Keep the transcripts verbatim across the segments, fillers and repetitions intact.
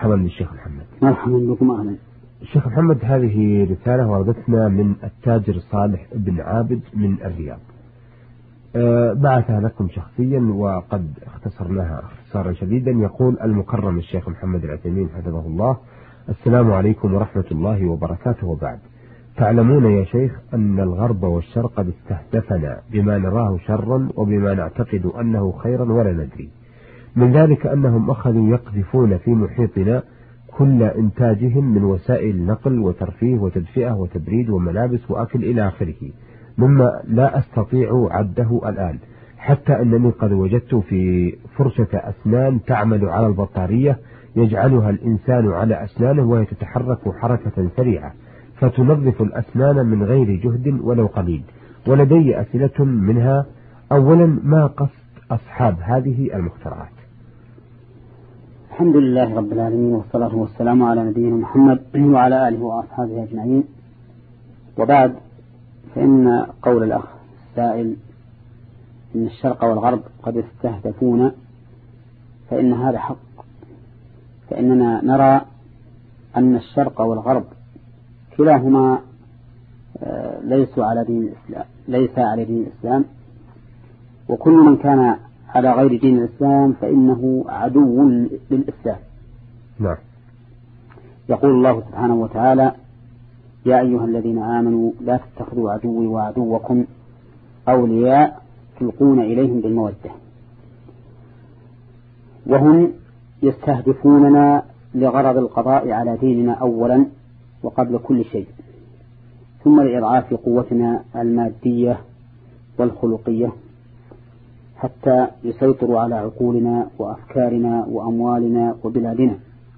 مرحبا بالشيخ محمد. مرحبا بكم أهلا. الشيخ محمد، هذه رسالة وردتنا من التاجر صالح بن عابد من الرياض، أه بعثها لكم شخصيا وقد اختصرناها اختصارا شديدا. يقول المكرم الشيخ محمد العثيمين حفظه الله: السلام عليكم ورحمة الله وبركاته، وبعد. تعلمون يا شيخ أن الغرب والشرق قد استهدفنا بما نراه شرا وبما نعتقد أنه خيرا ولا ندري، من ذلك أنهم أخذوا يقذفون في محيطنا كل إنتاجهم من وسائل نقل وترفيه وتدفئة وتبريد وملابس وأكل إلى آخره، مما لا أستطيع عده الآن، حتى أنني قد وجدت في فرشة أسنان تعمل على البطارية يجعلها الإنسان على أسنانه وهي تتحرك حركة سريعة فتنظف الأسنان من غير جهد ولو قليل. ولدي أسئلة منها: أولا، ما قصد أصحاب هذه المخترعات؟ الحمد لله رب العالمين، والصلاة والسلام على نبينا محمد وعلى آله وأصحابه أجمعين، وبعد. فإن قول الأخ السائل إن الشرق والغرب قد استهدفونا فإن هذا حق، فإننا نرى أن الشرق والغرب كلاهما ليسوا على دين الإسلام، ليس على دين الإسلام، وكل من كان على غير دين الإسلام فإنه عدو للإسلام. نعم. يقول الله سبحانه وتعالى: يا أيها الذين آمنوا لا تتخذوا عدوي وعدوكم أولياء تلقون إليهم بالمودة. وهم يستهدفوننا لغرض القضاء على ديننا أولا وقبل كل شيء، ثم لإضعاف قوتنا المادية والخلقية حتى يسيطروا على عقولنا وأفكارنا وأموالنا وبلادنا.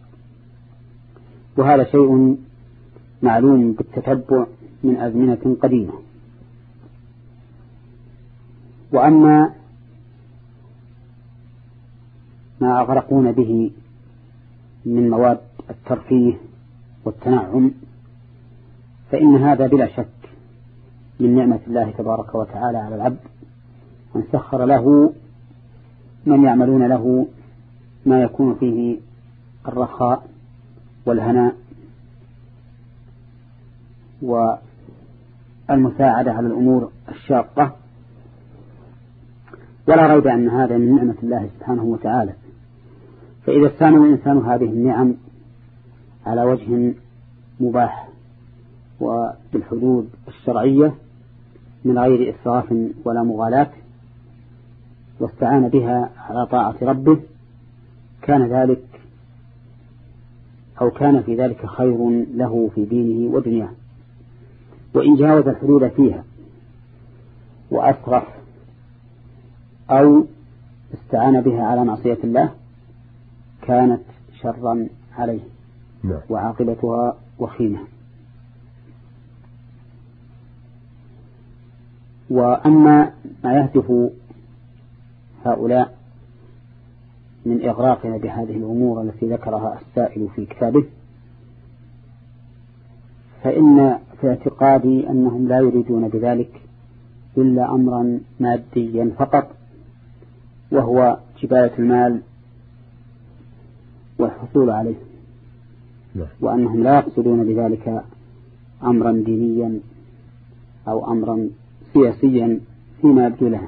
وهذا شيء معلوم بالتتبع من أزمنة قديمة. وأما ما أغرقون به من مواد الترفيه والتنعم فإن هذا بلا شك من نعمة الله تبارك وتعالى على العبد، أن سخر له من يعملون له ما يكون فيه الرخاء والهناء والمساعدة على الأمور الشاقة. ولا ريب أن هذا من نعمة الله سبحانه وتعالى. فإذا استعمل الإنسان هذه النعم على وجه مباح وبالحدود الشرعية من غير إسراف ولا مغالاة، واستعان بها على طاعة ربه، كان ذلك أو كان في ذلك خير له في دينه ودنياه. وإن جاوز الحدود فيها وأسرف أو استعان بها على معصية الله كانت شرا عليه وعاقبتها وخيمة. وأما ما يهدف هؤلاء من إغراقنا بهذه الأمور التي ذكرها السائل في كتابه، فإن في اعتقادي أنهم لا يريدون بذلك إلا أمرا ماديا فقط، وهو جباية المال والحصول عليه، وأنهم لا يقصدون بذلك أمرا دينيا أو أمرا سياسيا فيما يبدو لها.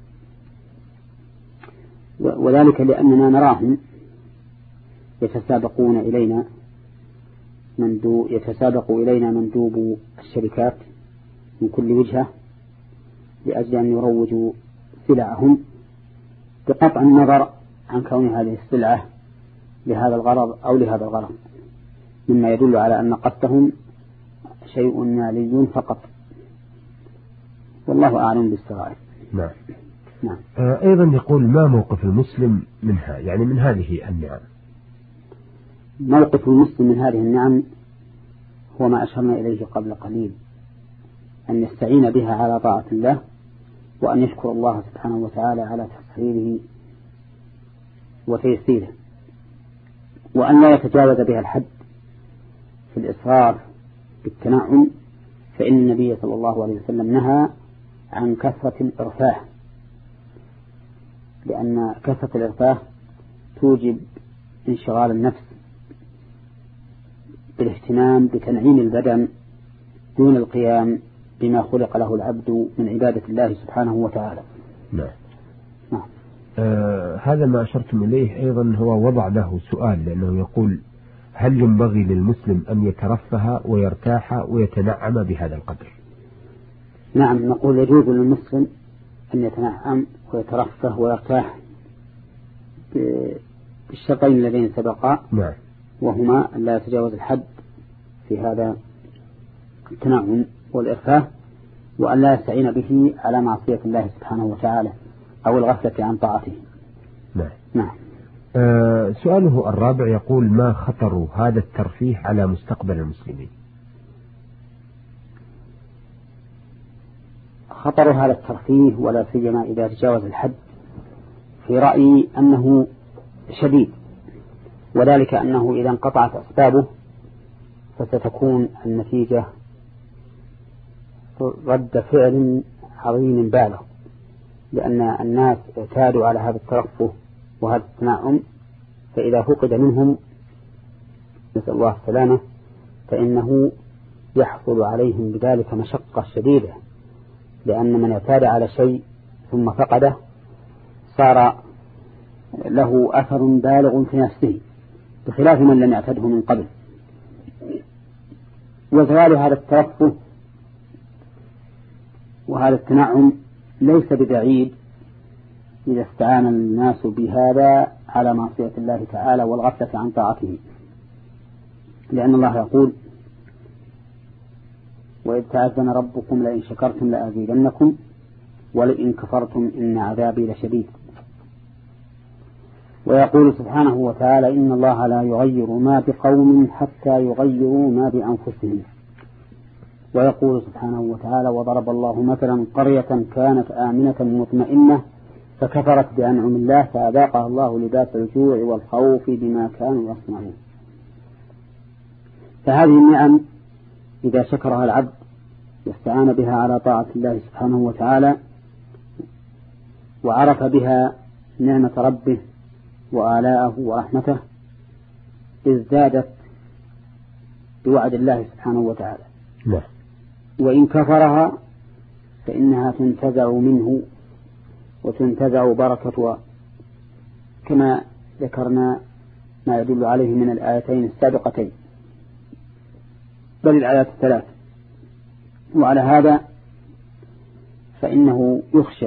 وذلك لأننا نراهم يتسابقون إلينا مندوب يتسابق إلينا مندوب الشركات من كل وجهة لأجل أن يروجوا سلعهم، بقطع النظر عن كون هذه السلعة لهذا الغرض أو لهذا الغرض، مما يدل على أن قصدهم شيء مالي فقط، والله أعلم بالسرائر. نعم. نعم. أيضا يقول: ما موقف المسلم منها، يعني من هذه النعم؟ موقف المسلم من هذه النعم هو ما أشرنا إليه قبل قليل، أن يستعين بها على طاعة الله، وأن يشكر الله سبحانه وتعالى على تسخيره وتيسيره، وأن لا يتجاوز بها الحد في الإسراف بالتنعم، فإن النبي صلى الله عليه وسلم نهى عن كثرة الإرفاه، لأن كثرة الإرفاه توجب انشغال النفس بالاهتمام بتنعيم البدن دون القيام بما خلق له العبد من عبادة الله سبحانه وتعالى. نعم. نعم. آه هذا ما أشرتم إليه أيضا هو وضع له سؤال، لأنه يقول: هل ينبغي للمسلم أن يترفه ويرتاح ويتنعم بهذا القدر؟ نعم، نقول يجوز للمسلم أن يتنعم ويترفه ويرتاح بالشرطين الذين سبقا. نعم. وهما أن لا يتجاوز الحد في هذا التنعم والإرفاه، وأن لا يستعين به على معصية الله سبحانه وتعالى أو الغفلة عن طاعته. نعم. نعم. آه سؤاله الرابع يقول: ما خطر هذا الترفيه على مستقبل المسلمين؟ خطر هذا الترفيه ولا سيما إذا تجاوز الحد في رأيي أنه شديد، وذلك أنه إذا انقطعت أسبابه فستكون النتيجة رد فعل عظيم بالغ، لأن الناس اعتادوا على هذا الترفه وهذا التنعم، فإذا فقد منهم نسأل الله السلامة فإنه يحصل عليهم بذلك مشقة شديدة، لأن من اعتاد على شيء ثم فقده صار له أثر بالغ في نفسه بخلاف من لم يعتده من قبل. وزوال هذا الترفه وهذا التنعم ليس ببعيد إذا استعان الناس بهذا على معصية الله تعالى والغفلة عن طاعته، لأن الله يقول: وإذ تأذن ربكم لئن شكرتم لأزيدنكم ولئن كفرتم إن عذابي لشديد. ويقول سبحانه وتعالى: إن الله لا يغير ما بقوم حتى يغيروا ما بأنفسهم. ويقول سبحانه وتعالى: وضرب الله مثلا قرية كانت آمنة مطمئنة فكفرت بأنعم الله فأذاقها الله لباس الجوع والخوف بما كانوا يصنعون. فهذه النعم إذا شكرها العبد واستعان بها على طاعة الله سبحانه وتعالى وعرف بها نعمة ربه وآلاءه ورحمته ازدادت بوعد الله سبحانه وتعالى. لا. وإن كفرها فإنها تنتزع منه وتنتزع بركتها، كما ذكرنا ما يدل عليه من الآيتين السابقتين بل الآيات الثلاث. وعلى هذا فإنه يخشى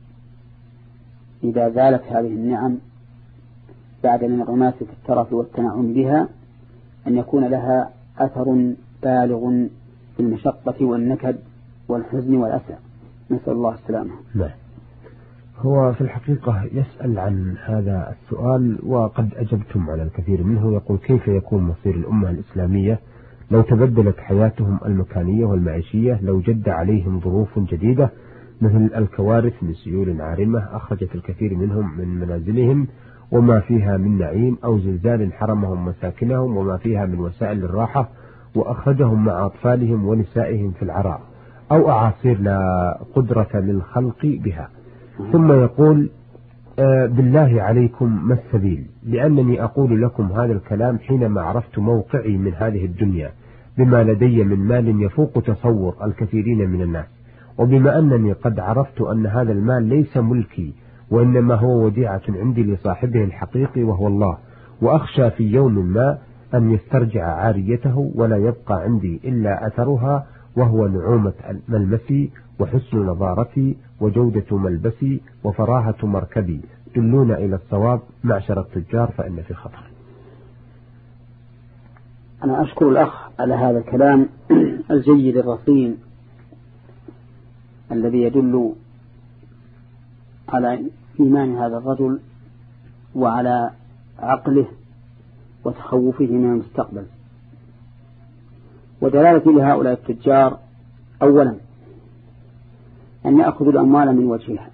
إذا زالت هذه النعم بعد الانغماس في الترف والتنعم بها أن يكون لها أثر بالغ في المشقة والنكد والحزن والأسى، نسأل الله السلامة. لا. هو في الحقيقة يسأل عن هذا السؤال وقد أجبتم على الكثير منه. يقول: كيف يكون مصير الأمة الإسلامية لو تبدلت حياتهم المكانية والمعيشية، لو جد عليهم ظروف جديدة مثل الكوارث من سيول عارمة أخرجت الكثير منهم من منازلهم وما فيها من نعيم، أو زلزال حرمهم مساكنهم وما فيها من وسائل الراحة وأخرجهم مع أطفالهم ونسائهم في العراء، أو أعاصير لا قدرة للخلق بها. ثم يقول: آه بالله عليكم ما السبيل؟ لأنني أقول لكم هذا الكلام حينما عرفت موقعي من هذه الدنيا بما لدي من مال يفوق تصور الكثيرين من الناس، وبما أنني قد عرفت أن هذا المال ليس ملكي وإنما هو وديعة عندي لصاحبه الحقيقي وهو الله، وأخشى في يوم ما أن يسترجع عاريته ولا يبقى عندي إلا أثرها، وهو نعومة ملمسي وحسن نظارتي وجودة ملبسي وفراهة مركبي، دلونا إلى الصواب معشر التجار فإن في خطر. أنا أشكر الأخ على هذا الكلام الجيد الرصين الذي يدل على إيمان هذا الرجل وعلى عقله وتخوفه من المستقبل. ودلالتي لهؤلاء التجار أولا أن يأخذوا الأموال من وجهها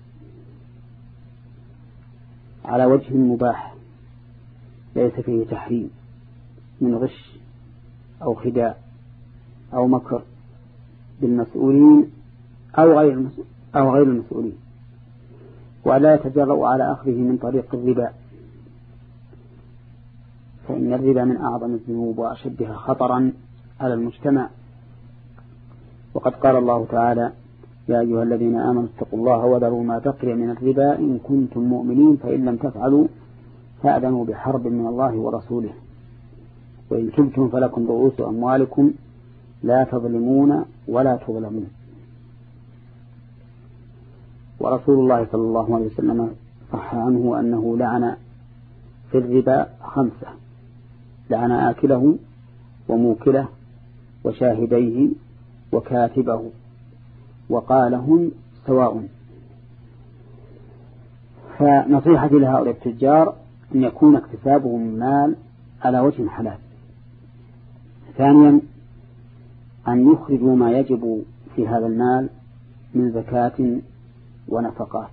على وجه مباح ليس فيه تحريم من غش أو خداع أو مكر بالمسؤولين أو غير أو غير المسؤولين، ولا يتجرؤوا على أخذه من طريق الربا، فإن الربا من أعظم الذنوب وأشدها خطرا على المجتمع. وقد قال الله تعالى: يا أيها الذين آمنوا اتقوا الله وذروا ما بقي من الربا إن كنتم مؤمنين فإن لم تفعلوا فأذنوا بحرب من الله ورسوله وإن تبتم فلكم رؤوس أموالكم لا تظلمون ولا تظلمون. ورسول الله صلى الله عليه وسلم صح عنه أنه لعن في الربا خمسة: لعن آكله وموكله وشاهديه وكاتبه وقال هم سواء. فنصيحتي لهؤلاء التجار أن يكون اكتسابهم مال على وجه حلال. ثانيا أن يخرجوا ما يجب في هذا المال من زكاة ونفقات.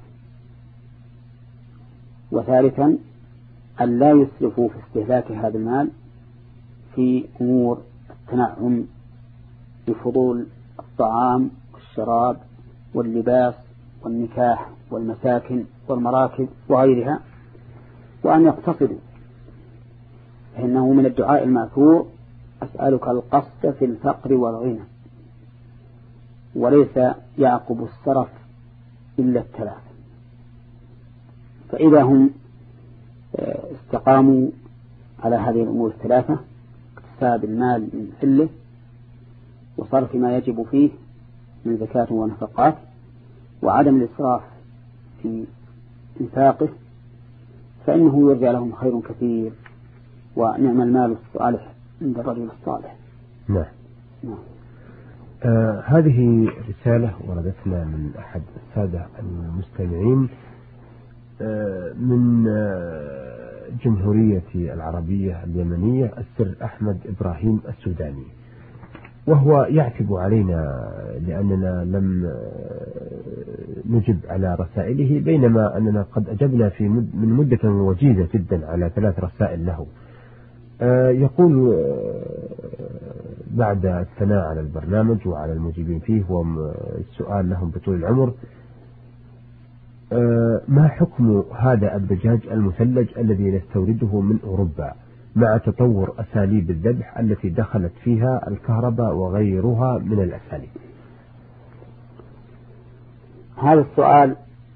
وثالثا أن لا يسرفوا في استهلاك هذا المال في أمور التنعم بفضول الطعام والشراب واللباس والنكاح والمساكن والمراكب وغيرها، وأن يقتصدوا، فإنه من الدعاء المأثور: أسألك القصد في الفقر والغنى، وليس يعقب السرف إلا التلف. فإذا هم استقاموا على هذه الأمور الثلاثة: اكتساب المال من حله، وصرف ما يجب فيه من زكاة ونفقات، وعدم الإسراف في إنفاقه، فإنه يرجع لهم خير كثير، ونعم المال الصالح عند الرجل الصالح. نعم. نعم. آه هذه رسالة وردتنا من أحد السادة المستمعين آه من آه جمهورية العربية اليمنية السر أحمد إبراهيم السوداني، وهو يعتب علينا لأننا لم نجب على رسائله، بينما أننا قد أجبنا في مد من مدة وجيزة جدا على ثلاث رسائل له. يقول بعد الثناء على البرنامج وعلى المجيبين فيه والسؤال لهم بطول العمر: ما حكم هذا الدجاج المثلج الذي نستورده من أوروبا مع تطور أساليب الذبح التي دخلت فيها الكهرباء وغيرها من الأساليب؟ هذا السؤال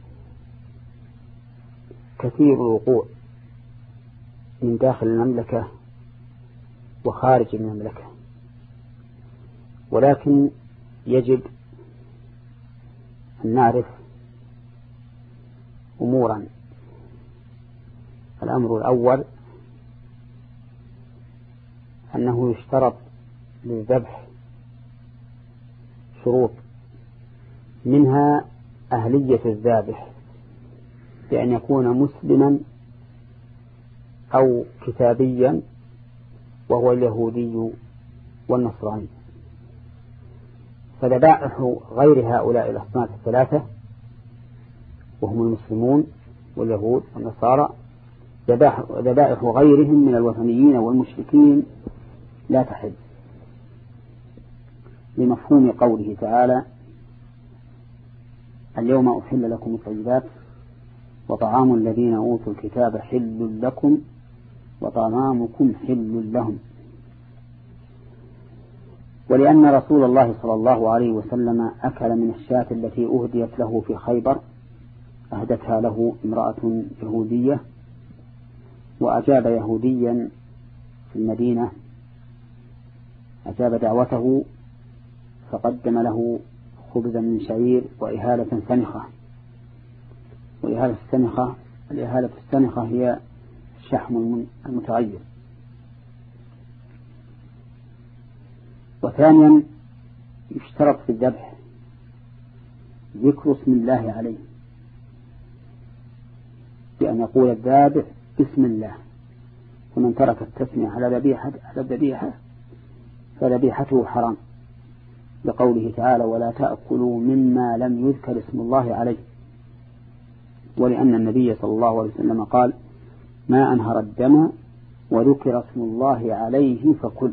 كثير الوقوع من داخل المملكة وخارج المملكة، ولكن يجب أن نعرف أمورا. الأمر الأول أنه يشترط للذبح شروط، منها أهلية الذابح بأن يكون مسلما أو كتابيا وهو اليهودي والنصراني. فذبائح غير هؤلاء الأصناف الثلاثة وهم المسلمون واليهود والنصارى، ذبائح غيرهم من الوثنيين والمشركين لا تحل، لمفهوم قوله تعالى: اليوم أحل لكم الطيبات وطعام الذين أوتوا الكتاب حل لكم وطعامكم حل لهم. ولأن رسول الله صلى الله عليه وسلم أكل من الشاة التي أهديت له في خيبر، أهدتها له امرأة يهودية، وأجاب يهوديا في المدينة، أجاب دعوته فقدم له خبزا من شعير وإهالة سنخة. وإهالة السنخة الإهالة السنخة هي الشحم المتغير. وثانيا يشترط في الذبح ذكر اسم الله عليه، بأن يقول الذابح بسم الله، ومن ترك التسمية على ذبيحة على الذبيحة فذبيحته حرام، لقوله تعالى: ولا تأكلوا مما لم يذكر اسم الله عليه. ولأن النبي صلى الله عليه وسلم قال: ما أنهر الدم وذكر اسم الله عليه فكل.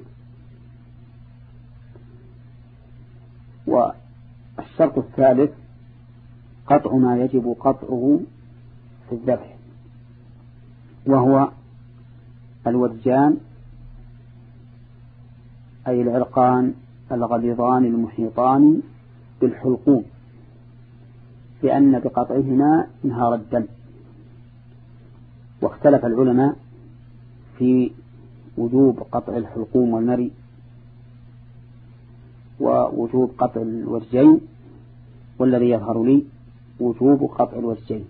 والشرط الثالث قطع ما يجب قطعه في الذبح، وهو الودجان أي العرقان الغليظان المحيطان بالحلقوم، لأن بقطعهما انهار الدم. واختلف العلماء في وجوب قطع الحلقوم والمري ووجوب قطع الوجهين، والذي يظهر لي وجوب قطع الوجهين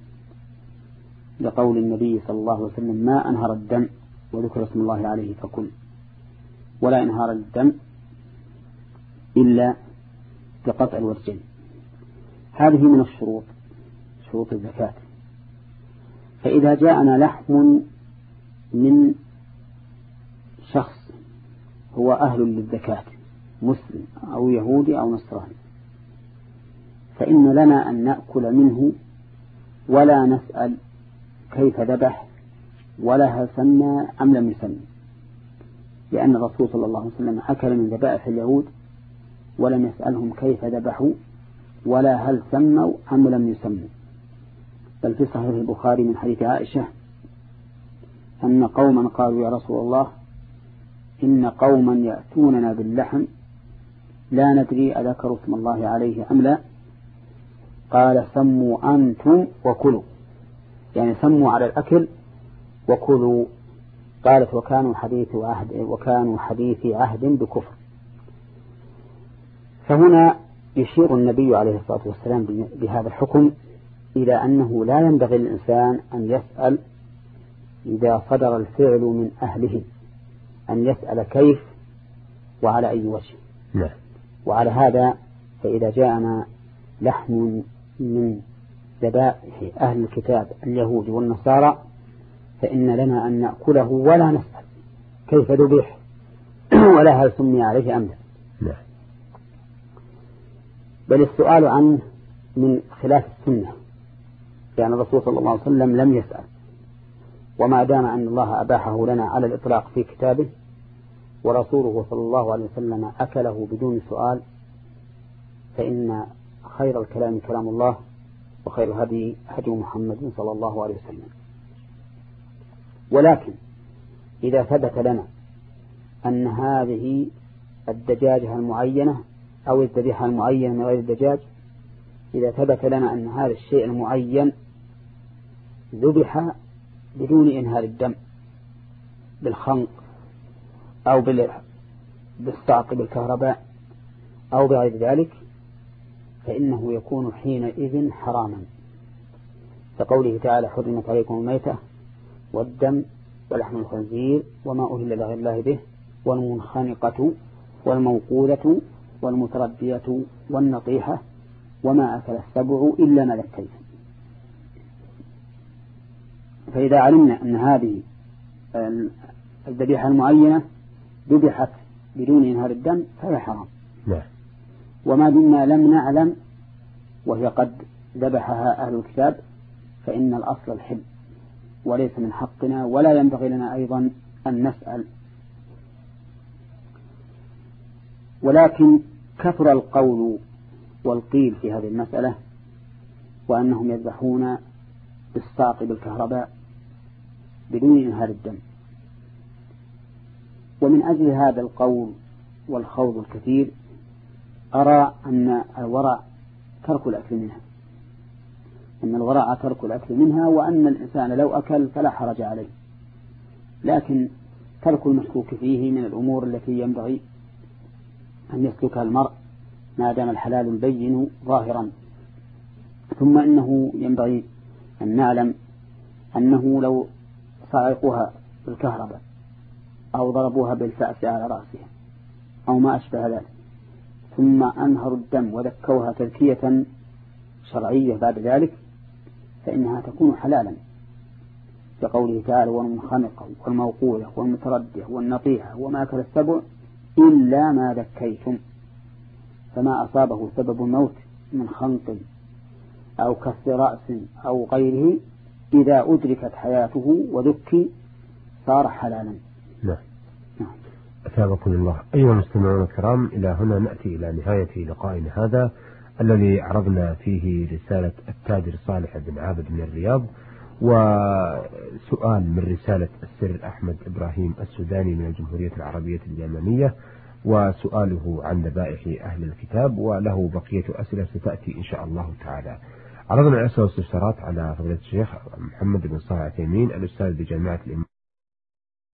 لقول النبي صلى الله عليه وسلم: ما أنهر الدم وذكر اسم الله عليه فكل، ولا انهار الدم إلا بقطع الوجهين. هذه من الشروط، شروط الزكاة. فإذا جاءنا لحم من شخص هو أهل للزكاة، مسلم أو يهودي أو نصراني، فإن لنا أن نأكل منه ولا نسأل كيف ذبح ولا هل سمى أم لم يسمى، لأن الرسول صلى الله عليه وسلم أكل من ذبائح اليهود ولم يسألهم كيف ذبحوا ولا هل سموا أم لم يسموا. بل في صحيح البخاري من حديث عائشة أن قوما قالوا: يا رسول الله، إن قوما يأتوننا باللحم لا ندري أذكروا اسم الله عليه أم لا. قال: سموا أنتم وكلوا، يعني سموا على الأكل وكلوا. قالت: وكانوا حديث عهد وكانوا حديث عهد بكفر. فهنا يشير النبي عليه الصلاة والسلام بهذا الحكم إلى أنه لا ينبغي للإنسان أن يسأل إذا صدر الفعل من أهله، أن يسأل كيف وعلى أي وجه. لا. وعلى هذا فإذا جاءنا لحم من ذبائح أهل الكتاب اليهود والنصارى فإن لنا أن نأكله ولا نسأل كيف ذبح ولا هل سمي عليه أم لا. بل السؤال عنه من خلاف السنة، لأن الرسول صلى الله عليه وسلم لم يسأل، وما دام أن الله أباحه لنا على الإطلاق في كتابه ورسوله صلى الله عليه وسلم أكله بدون سؤال، فإن خير الكلام كلام الله وخير الهدي هدي محمد صلى الله عليه وسلم. ولكن إذا ثبت لنا أن هذه الدجاجة المعينة أو الذبيحة المعينة من غير الدجاج، إذا ثبت لنا أن هذا الشيء المعين ذبح بدون إنهار الدم بالخنق أو بالصعق بالكهرباء أو بغير ذلك، فإنه يكون حينئذ حراما، كقوله تعالى: حرمت عليكم الميتة والدم ولحم الخنزير وما أهل لغير الله به والمنخنقة والموقوذة والمتردية والنطيحة وما أكل السبع إلا ما ذكيتم. فإذا علمنا أن هذه الذبيحة المعينة ذبحت بدون إنهار الدم فهي حرام. لا. وما دمنا لم نعلم وهي قد ذبحها أهل الكتاب فإن الأصل الحل، وليس من حقنا ولا ينبغي لنا أيضا أن نسأل. ولكن كثر القول والقيل في هذه المسألة، وأنهم يذبحون بالصعق بالكهرباء بدون إنهار الدم. ومن أجل هذا القول والخوض الكثير أرى أن الورع ترك الأكل منها، أن الورع ترك الأكل منها، وأن الإنسان لو أكل فلا حرج عليه. لكن ترك المشكوك فيه من الأمور التي ينبغي أن يسلكها المرء ما دام الحلال البين ظاهرا. ثم إنه ينبغي أن نعلم أنه لو صعقوها بالكهرباء أو ضربوها بالفأس على رأسها أو ما أشبه ذلك ثم أنهروا الدم وذكوها تذكية شرعية بعد ذلك فإنها تكون حلالا، كقوله تعالى: والمنخنقة والموقوذة والمتردية والنطيحة وما أكل السبع إلا ما ذكيتم. فما أصابه سبب الموت من خنق أو كسر رأس أو غيره إذا أدركت حياته وذكي صار حلالا. نعم. أثابكم الله. أيها المستمعون الكرام، إلى هنا نأتي إلى نهاية لقائنا هذا الذي عرضنا فيه رسالة التاجر صالح بن عابد من الرياض، وسؤال من رسالة السر أحمد إبراهيم السوداني من الجمهورية العربية اليمنية، وسؤاله عن ذبائح أهل الكتاب، وله بقية أسئلة ستأتي إن شاء الله تعالى. عرضنا الأسئلة والاستفسارات على فضيلة الشيخ محمد بن صالح العثيمين الأستاذ بجامعة الإمام